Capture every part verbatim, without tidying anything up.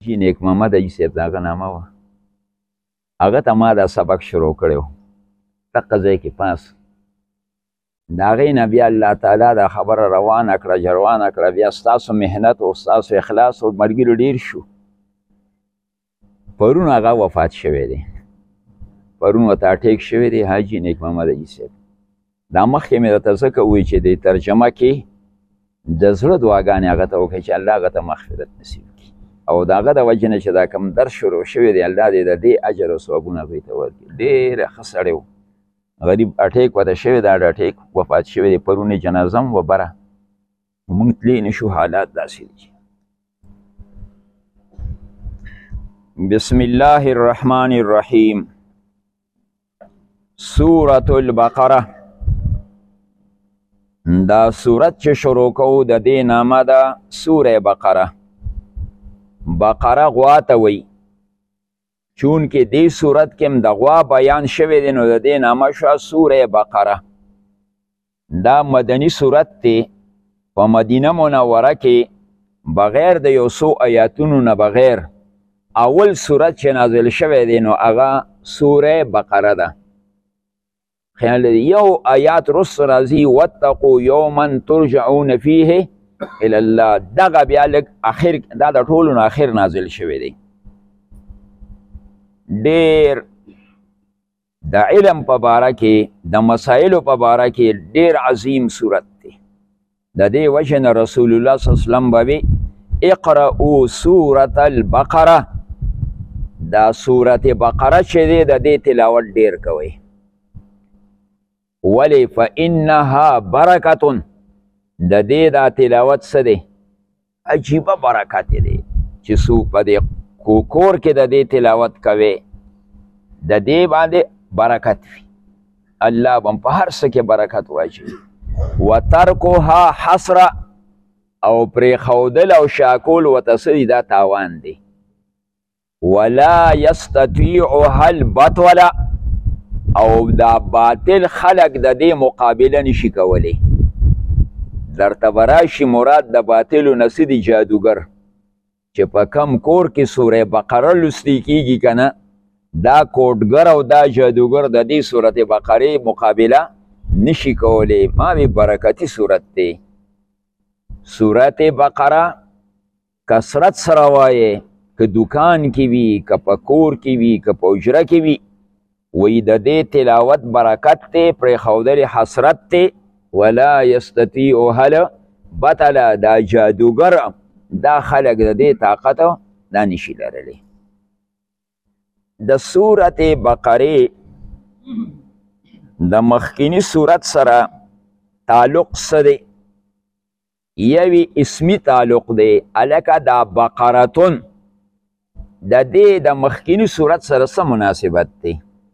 حاجي نیک محمد حاجي صاحب د هغه نامه وه. هغه ته ما دا سبق شروع کړی و دقه ځای کې پاس. د هغې نه بیا الله تعالی دا خبره روانه کړه جروانه کړه. بیا ستاسو محنت او ستاسو اخلاص او ملګرو ډېر شو. پرون هغه وفات شوی دی، پرون ورته اټیک شوی دی حاجي نیک محمد حاجي صاحب. دا مخکې مې درته ځکه ووایي چې د ترجمه کې د زړه دعاګانې هغه ته وکړئ چې الله هغه ته مغفرت نصیب کړي، او د هغه د وجې نه چې دا کوم درس شروع شوی دی الله دې د دې اجر او ثوابونه هغوی ته ورکړي. ډېره ښه سړی و، غریب اټیک ورته شوی دا د اټیک وفات شوی دی. پرون یې جنازه هم وبره موږ تللی نه شو، حالات داسې دي. بسم الله الرحمن الرحیم. سورة البقره. دا سورت چې شروع کوو د دې نامه ده سوره بقره. بقره غوا ته وایي، چونکې دې سورت کې هم د غوا بیان شوی دی نو د دې نامه شوه سوره بقره. دا مدني سورت دی، په مدینه منوره کې بغیر د یو څو آیاتونو نه بغیر اول سورت چې نازل شوی دی نو هغه سوره بقره ده. خیال دی یو آیات رس راځي واتقوا یوما ترجعون فیه الی الله. دغه بیا لږ اخر دا د ټولو نه اخر نازل شوی دی. ډېر د علم په باره کې د مسایلو په باره کې ډېر عظیم صورت دی. د دې وجې نه رسول الله صلی الله علیه وسلم به وي اقرأوا سورة البقره. دا سورت بقره چې دی د دې تلاوت ډېر کوئ. ولی فإنها برکتون. د دې دا تلاوت څه دی؟ عجیبه برکت دی چې څوک په دې کور کې د دې تلاوت کوي د دې باندې برکت وي. الله به په هر څه کې برکت واچوي. وترکها حسره، او پرېښودل او شاکول ورته څه دي دا تاوان دی. ولا یستطیعها البطوله، او دا باطل خلق د دې مقابله نشي کولی. درته به راشي مراد د باطلو نه څه دي؟ جادوګر چې په کم کور کې سوره بقره لوستې کېږي که نه، دا کوډګر او دا جادوګر د دې سورت بقرې مقابله نشي کولی. ما وی برکتي سورت دی. سورت بقره کثرت سره وایې، که دکان کې وي که په کور کې وي که په حجره کې وي، وی د دې تلاوت برکت دی، پرېښودل حسرت دی. ولا یستطیعها البطله، دا جادوګر دا خلق د دې طاقت دا نشي لرلی. د سورت بقرې د مخکینی سورت سره تعلق څه دی؟ یوی اسمی تعلق دی. الکه دا بقرتون د دې د مخکینی سورت سره څه مناسبت دی؟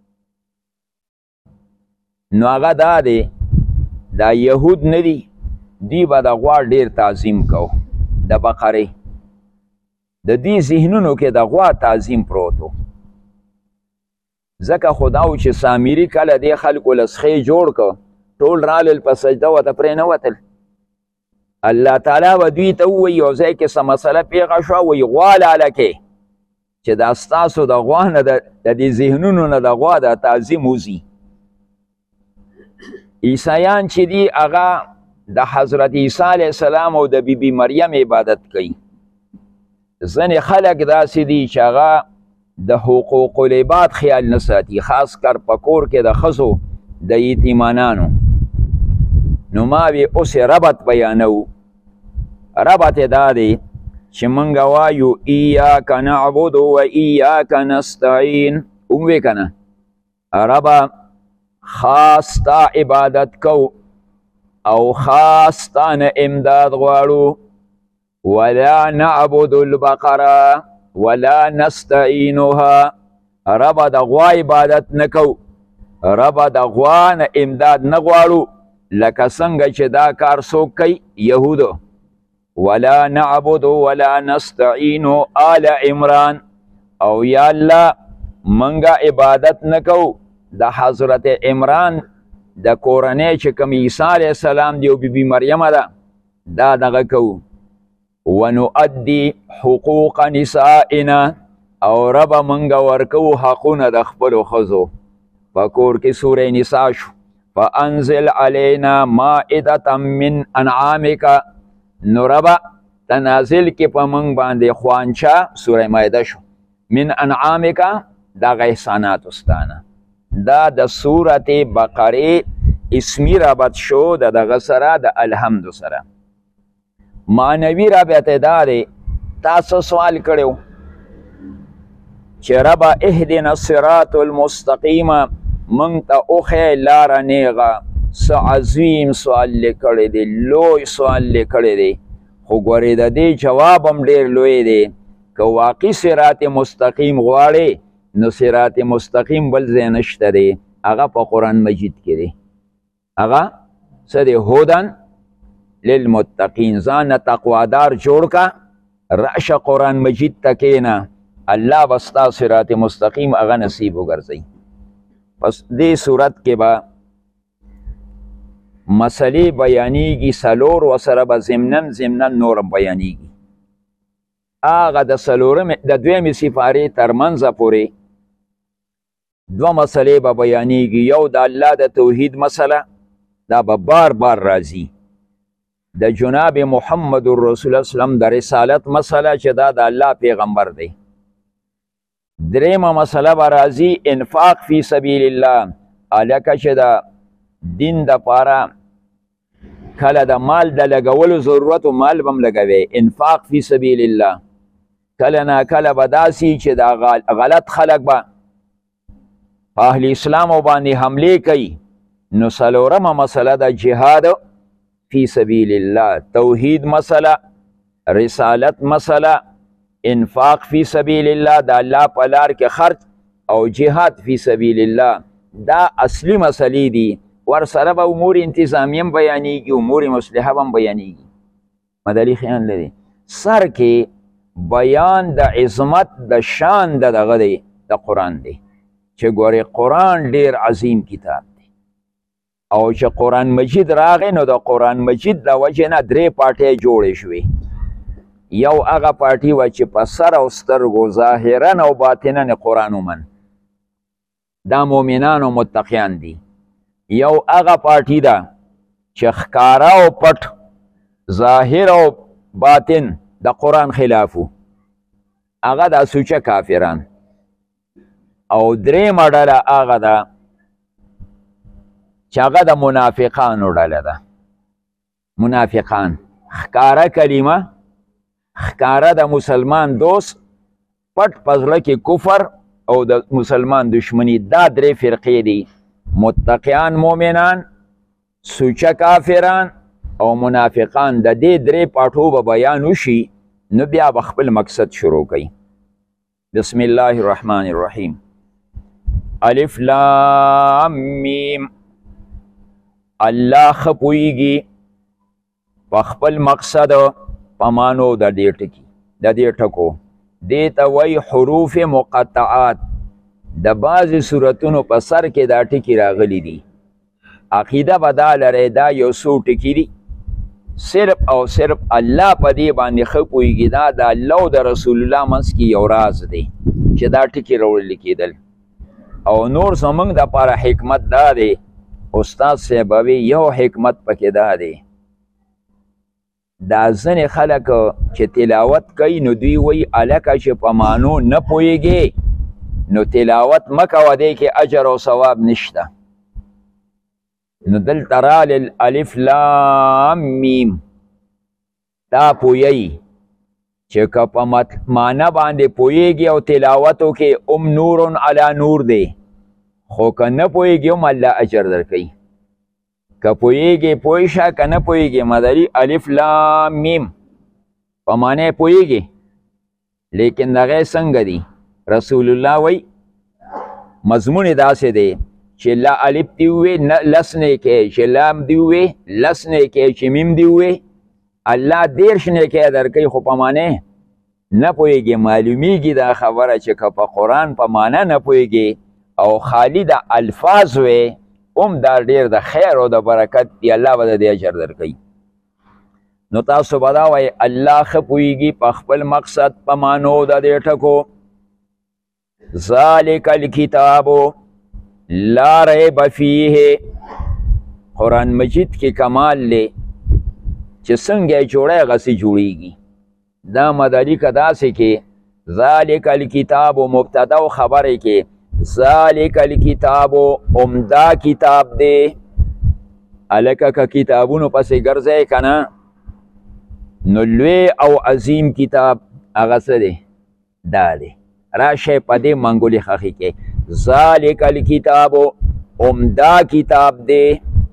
نو هغه دا دی دا یهود نه دي، دی به د غوا ډېر تعظیم کو. د بقرې د دې ذهنونو کې د غوا تعظیم پروت و. ځکه خو دا و چې سامري کله دې خلکو لسخې جوړ کړ، ټول رالل په سجده ورته پرې نه وتل. الله تعالی به دوی ته ووایي یو ځای کې څه مسله پیښه شوه، وایي غوا لاله کې چې دا ستاسو د غوا نه د دې ذهنونو نه د غوا د تعظیم وځي. عیسایان چې دي هغه د حضرت عیسی علیه السلام او د بی بی مریم عبادت کوي. ځینې خلک داسې دي چې هغه د حقوق العباد خیال نه ساتي، خاص کر په کور کې د ښځو د یتیمانانو. نو ما وی اوس ربط بیانو. ربط یې دا دی چې موږ وایو ایاک نعبد و ایاک نستعین. وموې که نه ربه خاص تا عبادت کو او خاص تا نه امداد غواړو. ولا نعبد البقره ولا نستعینها. ربه د غوا عبادت نه کو، ربه د غوا نه امداد نه غواړو، لکه څنګه چې دا کار څوک کوي؟ یهودو. ولا نعبد ولا نستعین آل عمران. او یا الله منګه عبادت نه کو د حضرت عمران د کورنۍ چې کوم عیسی علیه السلام دی او بی بی مریم ده دا دغه کو. ونؤدي حقوق نسائنا او رب منگا ورکو حقونه د خپلو ښځو په کور کې سوره نساء شو فانزل علینا مائدة من انعامک نو ربه تنازل کې په موږ باندې خوانچه سوره مائده شو من انعامک دغه احسانات استانه دا د سورت بقره اسمی ربط شو د دغه سره د الحمد سره معنوي رابط دا دی تاسو سوال کړو چې ربه اهدنا الصراط المستقیم موږ ته اوښیې لاره نیغه څه عظیم سوال لیکلی دی لوی سوال لیکلی دی خو ګورې د دې جواب هم ډېر لوی دی که واقعي صراط مستقیم غواړې نو صراط مستقیم بل ځای نشته دی هغه په قرآن مجید کې دی هغه څه دی هدن للمتقین ځان تقوادار جوړ کا راشه قرآن مجید ته کښېنه الله به ستا صراط مستقیم هغه نصیب وګرځوي پس دې صورت کې به مسئلې بیانیږي څلور ورسره به ضمنن ضمنن نور هم بیانیږي هغه د څلورم د دویمې سپارې تر منځه پورې دوه مسئلې به بیانیږي یو د الله د توحید مسله دا به بار بار راځي د جناب محمد رسول الله سلم د رسالت مسله چې دا د الله پیغمبر دی دریمه مسله به راځي انفاق فی سبیل الله هلکه چې د دین دپاره کله د مال د لګولو ضرورت و مال به هم لګوي انفاق فی سبیل الله کله نا کله به داسې چې دا غلط خلک به په اهل اسلامو باندې حملې کوي نو څلورمه مسله د جهاد فی سبیل الله توحید مسله رسالت مسله انفاق فی سبیل الله د الله په لار کې خرج او جهاد فی سبیل الله دا اصلي مسلې دي ورسره به امور انتظامیه هم بیانیږي امور مصلحه هم بیانیږي مدلي خیال لري سر کې بیان د عظمت د شان د دغه دی د قرآن دی چې ګورې قرآن ډیر عظیم کتاب دی او چې قرآن مجید راغی نو د قرآن مجید د وجې نه درې پارټۍ جوړې شوې یو هغه پارټي وه چې په سر او سترګو ظاهرا او باطنا قرآن ومن دا مؤمنان او متقیان دي یو هغه پارټي ده چې ښکاره او پټ ظاهر او باطن د قرآن خلافو هغه د سوچه کافران او درېیمه ډله هغه ده چې هغه د منافقانو ډله ده منافقان ښکاره کلمه ښکاره د مسلمان دوست پټ په زړه کې کفر او د مسلمان دشمنی دا درې فرقې دي متقیان مؤمنان سوچه کافران او منافقان د دې درې پاټو به بیان وشي نو بیا به خپل مقصد شروع کوي بسم الله الرحمن الرحیم الف لام میم الله ښه پوهیږي په خپل مقصد په مانو د دې ټکي د دې ټکو دې ته وایي حروف مقطعات د بعضې صورتونو په سر کې دا ټکي راغلي دي عقیده به دا لرئ دا یو څو ټکي دي صرف او صرف الله په دې باندې ښه پوهیږي دا د الله او د رسول الله منځ کې یو راز دی چې دا ټکي راوړل کېدل او نور زموږ دپاره حکمت دا دی استاد صاحب وی یو حکمت پکې دا دی دا ځینې خلک چې تلاوت کوي نو دوی وایي هلکه چې په معنو نه پوهیږي نو تلاوت مه کوه دی کې اجر او ثواب نشته نو دلته رالل الف لام میم دا پوهیږي چې که په معنه باندې پوهیږي او تلاوت وکړي ام نور علی نور دی خو که نه پوهیږي هم الله اجر درکوي که پوهیږي پوه شه که نه پوهیږي مدري الف لام میم په معنی پوهیږي لیکن دغه څنګه دي رسول الله وی مضمون داسې دی چې لا الف دی وی لس نه کې چې لام دی وی لس نه کې چې میم دی وی الله دیرش نه کې درکوي خو په معنی نه پوهیږي معلومیږي دا خبره چې که په قرآن په معنی نه پوهیږي او خالی د الفاظ وی هم دا ډیر د خیر او د برکت دی الله به د دې اجر درکوي نو تاسو به دا وایئ الله ښه پوهېږي په خپل مقصد په معنو د دې ټکو. ذالک الکتاب لا ریب فیه، قرآن مجید کې کمال دی چې څنګه یې جوړی هغسې جوړیږي. دا مداري که داسې کې ذالک الکتاب مبتدا او خبرې کې ذالک الکتاب عمده کتاب دی. هلکه که کتابونو پسې ګرځئ که نه نو لوی او عظیم کتاب هغه څه دی؟ دا دی. راشئ په دې منګولې خښې کې ذالک الکتاب عمده کتاب دی،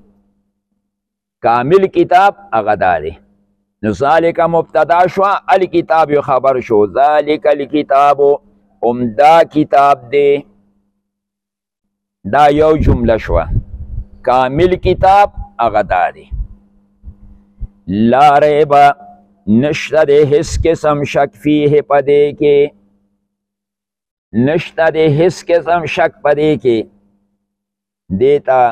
کامل کتاب هغه دا دی. نو ذالک مبتدا شوه، الکتاب یو خبر شو. ذالک الکتاب عمده کتاب دی، دا یو جمله شوه. کامل کتاب هغه دا دی. لا ریب نشته دی هیڅ قسم شک فیه په دې کې، نشته دی هیڅ قسم شک په دې کې. دې ته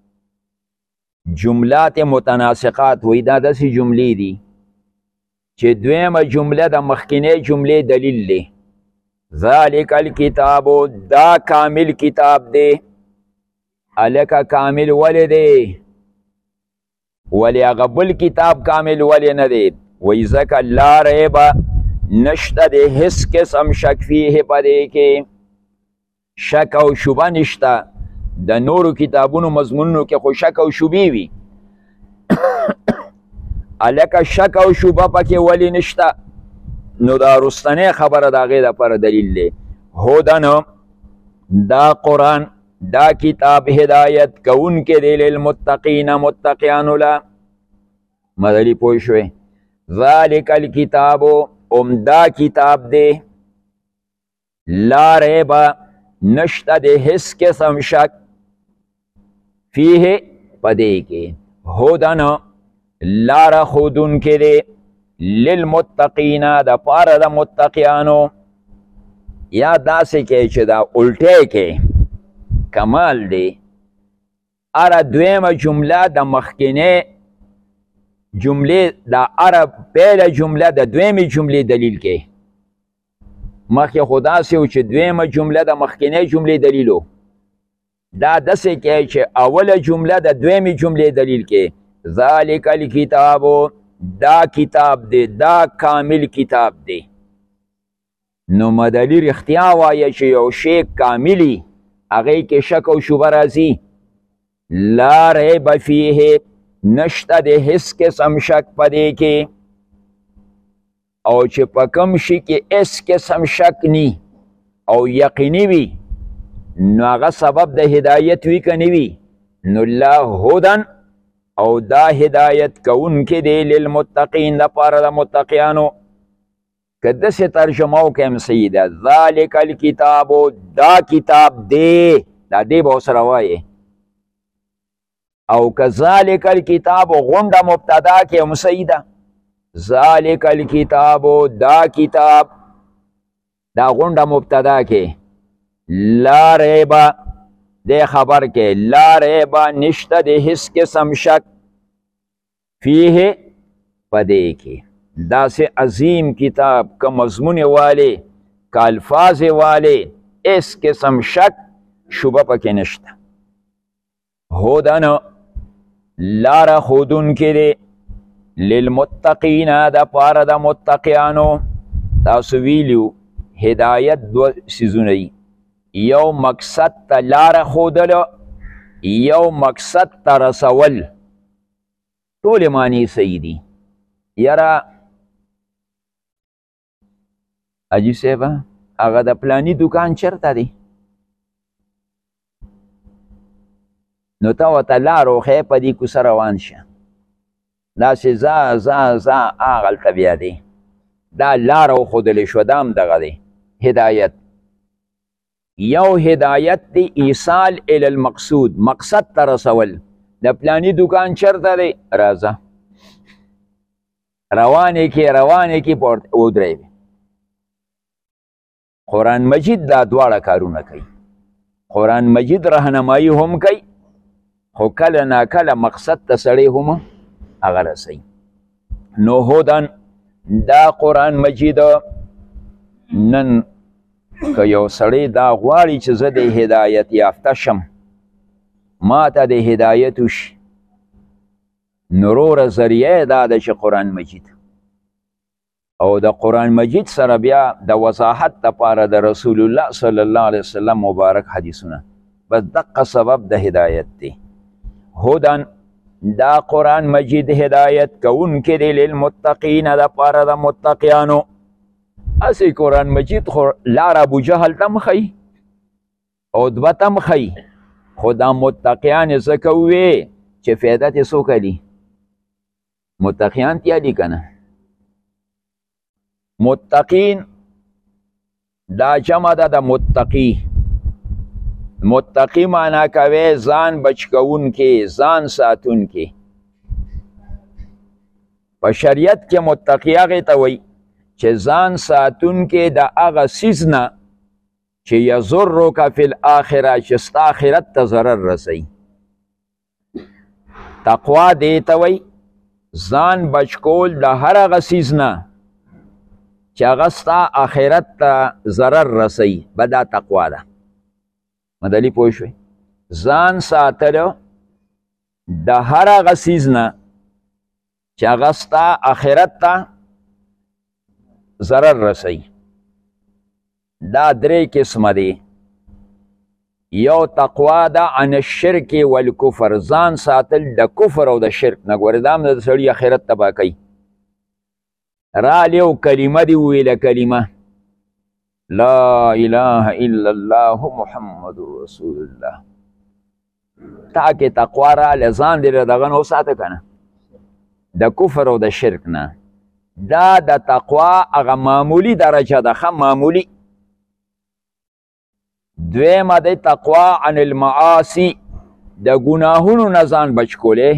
جملات متناسقات وایي. دا داسې جملې دي چې دویمه جمله د مخکینۍ جملې دلیل دی. ذالک الکتاب دا کامل کتاب دی. هلکه کامل ولې دی؟ ولې هغه بل کتاب کامل ولې نه دی؟ وایي ځکه لا ریبه نشته دی هیڅ قسم شک فیه په دې کې، شک او شبه نشته. د نورو کتابونو مضمونونو کې خو شک او شبې وي، هلکه شک او شبه پکې ولې نشته؟ نو دا رستنۍ خبره د هغې دپاره دلیل دی. هدن دا قرآن دا کتاب هدایت کوونکی دی للمتقین متقیانو له. مدلي پوه شوې؟ ذالک الکتاب عمده کتاب دی. لا ریبه نشته دی هیڅ قسم شک فیه په دې کې. هدن لاره ښودونکی دی للمتقین د پاره د متقیانو. یا داسې کې چې دا الټی کې کمال دی. اره دویمه جمله د مخکینۍ جملې د اره پیله جمله د دویمې جملې دلیل کې. مخکې خو داسې و چې دویمه جمله د مخکینۍ جملې دلیل و. دا داسې کې چې اوله جمله د دویمې جملې دلیل کې. ذالک الکتاب دا کتاب دی، دا کامل کتاب دی. نو مدلي رښتیا وایه چې یو شی کاملي هغې کې شک او شبه راځي. لا ریب فیه نشته دی هیڅ قسم شک په دې کې. او چې په کوم شي کې هیڅ قسم شک نی او یقیني وي نو هغه سبب د هدایت وي که نه وي. نو لا هدن او دا هدایت کوونکی دی للمتقین دپاره د متقیانو. که داسې ترجمه وکړم صحیح ده. ذالک الکتاب دا کتاب دی، دا دی به ورسره وایې. او که ذالک الکتاب غونډه مبتدا کې هم صحیح ده. ذالک الکتاب دا کتاب دا غونډه مبتدا کې. لا ریبه دې خبر کې لا ریبه نشته د هیڅ قسم شک فیه په دې کې. داسې عظیم کتاب که مضمون والے که الفاظ والے هیڅ قسم شک شبه پکې نشته. هدن لاره ښودونکی دی للمتقین دپاره د متقیانو. تاسو ویلو هدایت دوه څیزونه دي، یو مقصد ته لاره ښودله، یو مقصد ته رسول. ټولې معنی صحیح دي. یاره حاجي صاحب هغه د پلاني دوکان چېرته دی؟ نو ته ورته لار وښیې په دې کوڅه روان شه. داسې ځه ځه ځه هغلته بیا دی. دا لاره وښودلی شوه. دا هم دغه دی هدایت. یو هدایت دی ایصال الی المقصود، مقصد ته رسول. د پلاني دوکان چېرته دی؟ راځه روانې کې روانې کې ودرېږي. قرآن مجید دا دواړه کارونه کوي. قرآن مجید رهنمایي هم کوي خو کله ناکله مقصد ته سړی هم هغه رسوي. نو هدن دا قرآن مجید نن که یو سړی دا غواړي چې زه د هدایت یافته شم ما ته د هدایت وشي نو وروره ذریعه دا ده چې قرآن مجید او د قرآن مجید سره بیا د وضاحت دپاره د رسول الله صلی الله علیه وسلم مبارک حدیثونه بس دقه سبب د هدایت دی هدن دا قرآن مجید هدایت کوونکی دی للمتقین دپاره د متقیانو اسی قرآن مجید خو لار ابو جهل تم خی عتبه تم خی خو دا متقیان ځکه ووی چې فایده ترې څوک علي متقیان تیالي که نه متقین دا جمع ده د متقی متقی معنا کوي ځان بچ کوونکی ځان ساتونکی په شریعت کې متقی هغې ته وایي چې ځان ساتونکی د هغه څیز نه چې یضرک فی الاخره چې ستا آخرت ته ضرر رسوي تقوا دې ته وایي ځان بچ کول د هر هغه څیز نه چې هغه ستا آخرت ته ضرر رسوي به دا تقوا ده مدلي پوه شوې ځان ساتلو د هر هغه څیز نه چې هغه ستا آخرت ته ضرر رسوي دا درې قسمه دی یو تقوا ده عن الشرک والکفر ځان ساتل د کفر او د شرک نه ګورې دا هم د سړي آخرت تباه کوي رالی او کلمه دی ویله کلمه لا اله الا الله محمد رسول الله تا کې تقوا راله ځان دې دغه نه وساته که نه د کفر او د شرک نه دا د تقوا هغه معمولی درجه ده ښه معمولی دویمه دی تقوا عن المعاصی د ګناهونو نه ځان بچ کولی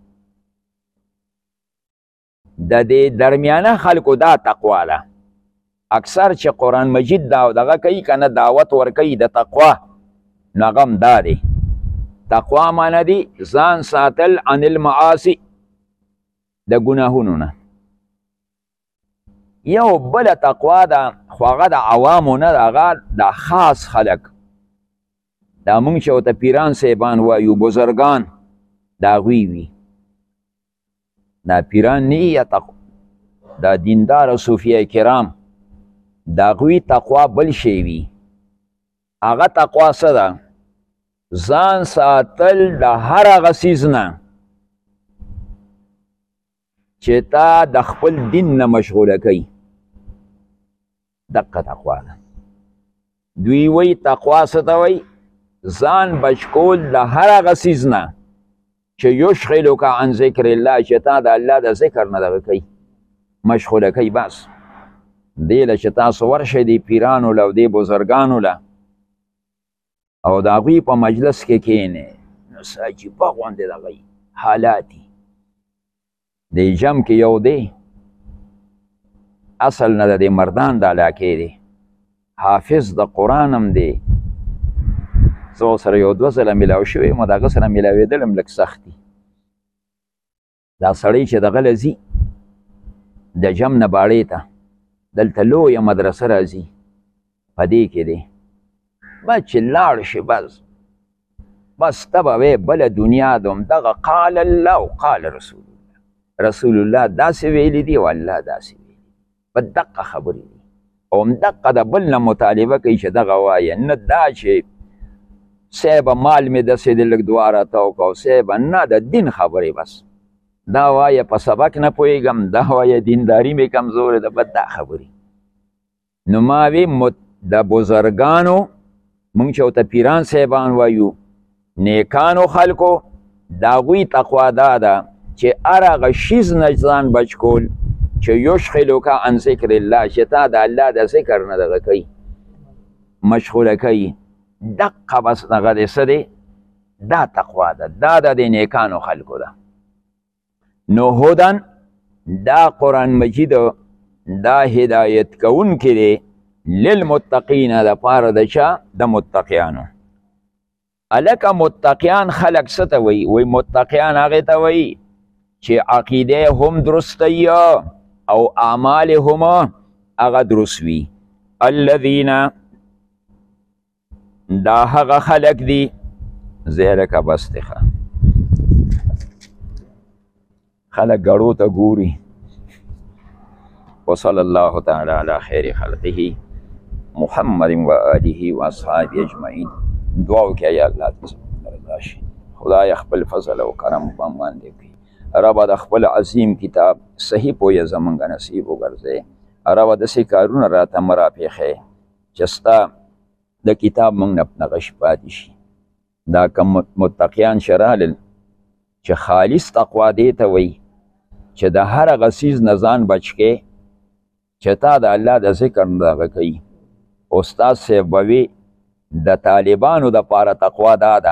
د دې درمیانه خلکو دا تقوا ده اکثر چې قرآن مجید دا دغه کوي که نه دعوت ورکوي د تقوا نو هغه هم دا دی تقوا معنی دی ځان ساتل عن المعاصی د ګناهونو نه یو بله تقوا ده خو هغه د عوامو نه ده هغه د خاص خلک دا مونږ چې ورته پیران صاحبان وایو بزرګان د هغوی وي دا پیران نه یا دا دیندار صوفیه کرام د هغوی تقوا بل شی وي هغه تقوا څه ده ځان ساتل د هر هغه څیز نه چې تا د خپل دین نه مشغوله کوي دقه تقوا ده دوی وی تقوا څه ته وایي ځان بچ کول د هر هغه څیز نه چې یشغلک عن ذکر الله چې تا د الله د ذکر نه دغه کوي مشغوله کوي بس دې له چې تاسو ورشئ دې پیرانو له او دې بزرګانو له او د هغوی په مجلس کې کښېنئ نو څه عجیبه غوندې دغه حالات دي د جم کې یو دی اصل نه د مردان د علاقې دی حافظ د قرآن هم دی زه سره یو دوه ځله میلاو شوی یم د هغه سره میلاوېدل هم لږ سخت دي دا سړی چې دغه له ځي د جم نه باړې ته دلته لویه مدرسه راځي په دې کې دی بس چې لاړ شي بس بس ته به وایې بله دنیا ده همدغه قال الله او قال رسول رسول الله داسې ویلی دی او الله داسې ویلی په دقه خبرې دي او همدقه د بل نه مطالبه کوي چې دغه وایه نه دا چې صاحبه مال مې داسې د لږ دوه راته وکړه او صاحبه نه د دین خبرې بس دا وایه په سبق نه پوهېږم دا وایه دینداري مې کمزورې ده بس دا خبرې نو ما وی د بزرګانو مونږ چې ورته پیران صاحبان وایو نیکانو خلکو د هغوی تقوا دا ده چې هر هغه شیز نه ځان بچ کول چې یشغلک عن ذکر الله چې تا د الله د ذکر نه دغه کوي مشغوله کوي دقه بس دغه دی څه دی دا تقوا ده دا د دې نیکانو خلکو ده نو هدن دا قرآن مجید دا هدایت کوونکی دی للمتقین دپاره د چا د متقیانو الکه متقیان خلق څه ته وایي وایي متقیان هغې ته وایي چې عقیده هم درسته او اعمال هم هغه درست وي. الذین دا هغه خلق دي زیرکه بس دی خلق ګړو ته ګوري. وصلی الله تعالی علی خیر خلقه محمد و آله و اصحابه اجمعین. دعا وکړه یا الله دې رضا شي، خدای خپل فضل او کرم باندې کوي. رب د خپل عظیم کتاب صحیح پوهه زمونږ نصیب وګرځي. رب داسې کارونه راته مه راپېښې چې ستا د کتاب موږ نه نغش پاتې شي. دا کم متقیان شرالل چې خالص تقوا دی ته وایي چې د هر هغه څیز نه ځان بچ کې چې تا د الله د ذکر نه دغه کوي. استاد صاحب به وي د طالبانو دپاره تقوا دا ده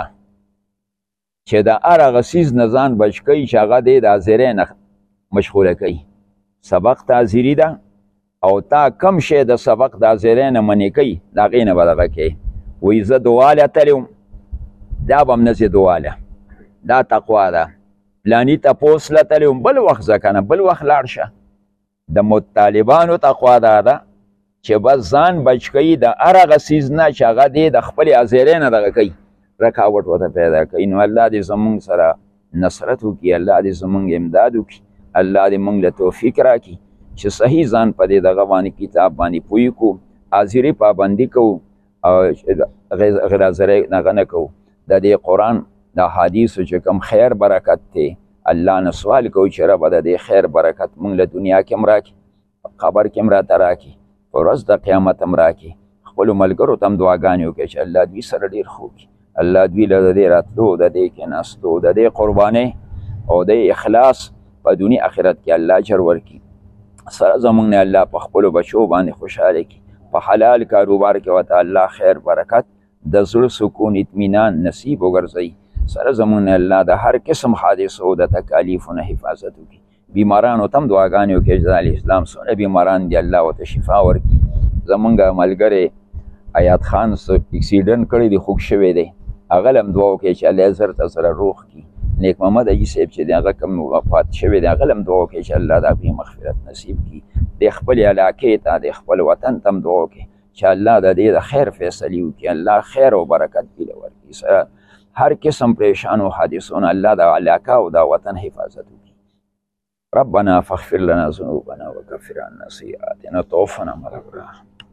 چې د هر هغه څیز نه ځان بچ کوي چې هغه دی د حاضرۍ نه مشغوله کوي. سبق ته حاضري ده او تا کم شی د سبق د حاضرۍ نه منې کوي د هغې نه به دغه کوې. وایي زه دواله تللی وم دا به هم نه ځې دواله، دا تقوا ده. پلاني تپوس له تللی وم بل وخت ځه که نه بل وخت لاړ شه. د مطالبانو تقوا دا ده چې بس ځان بچ کوي د هر هغه څیز نه چې هغه دی د خپلې حاضرۍ نه دغه کوي، رکاوټ ورته پیدا کوي. نو الله دې زمونږ سره نصرت وکړي، الله دې زمونږ امداد وکړي، الله دې مونږ له توفیق راکړي چې صحیح ځان په دې دغه باندې کتاب باندې پوه کړو، حاضري پابندي کوو او غیر حاضرۍ دغه نه کوو. د دې قرآن د حدیثو چې کوم خیر برکت دی الله نه سوال کوو چې ربه د دې خیر برکت مونږ له دنیا کې هم راکړي، قبر کې هم راته راکړي، په ورځ د قیامت هم راکړي. خپلو ملګرو ته هم دعاګانې وکړي چې الله دوی سره ډېر ښه وکړي، الله دوی له د دې راتلو د دې کېناستو د دې قربانۍ او د اخلاص په دنیا آخرت کې الله اجر ورکړي. سره زمونږ نه الله په خپلو بچو باندې خوشحاله کړي، په حلال کاروبار کې ورته الله خیر برکت د زړه سکون اطمینان نصیب وګرځوي. سره زمونږ نه الله د هر قسم حادثو د تکالیفو نه حفاظت وکړي. بیمارانو ته هم دعاګانې وکړي چې د اسلام څونه بیماران دي الله ورته شفا ورکړي. زمونږ ملګری ایاد خان اکسیډنټ کړی دی، خوږ شوی دی، هغه له هم دعا وکړي چې الله زر ته سره روغ کړي. نیک محمد حاجي صاحب چې دی هغه کوم وفات شوی دی هغه له هم دعا وکړي چې الله د هغوی مغفرت نصیب کړي. د خپلې علاقې ته د خپل وطن ته هم دعا وکړي چې الله د دې د خیر فیصلې وکړي، الله خیر او برکت پیله ورکړي. سره هر قسم پریشان و حادثون الله د علاقه او د وطن حفاظت وکړي. ربنا فاغفر لنا ذنوبنا وكفر عنا سيئاتنا توفنا مع الابرار.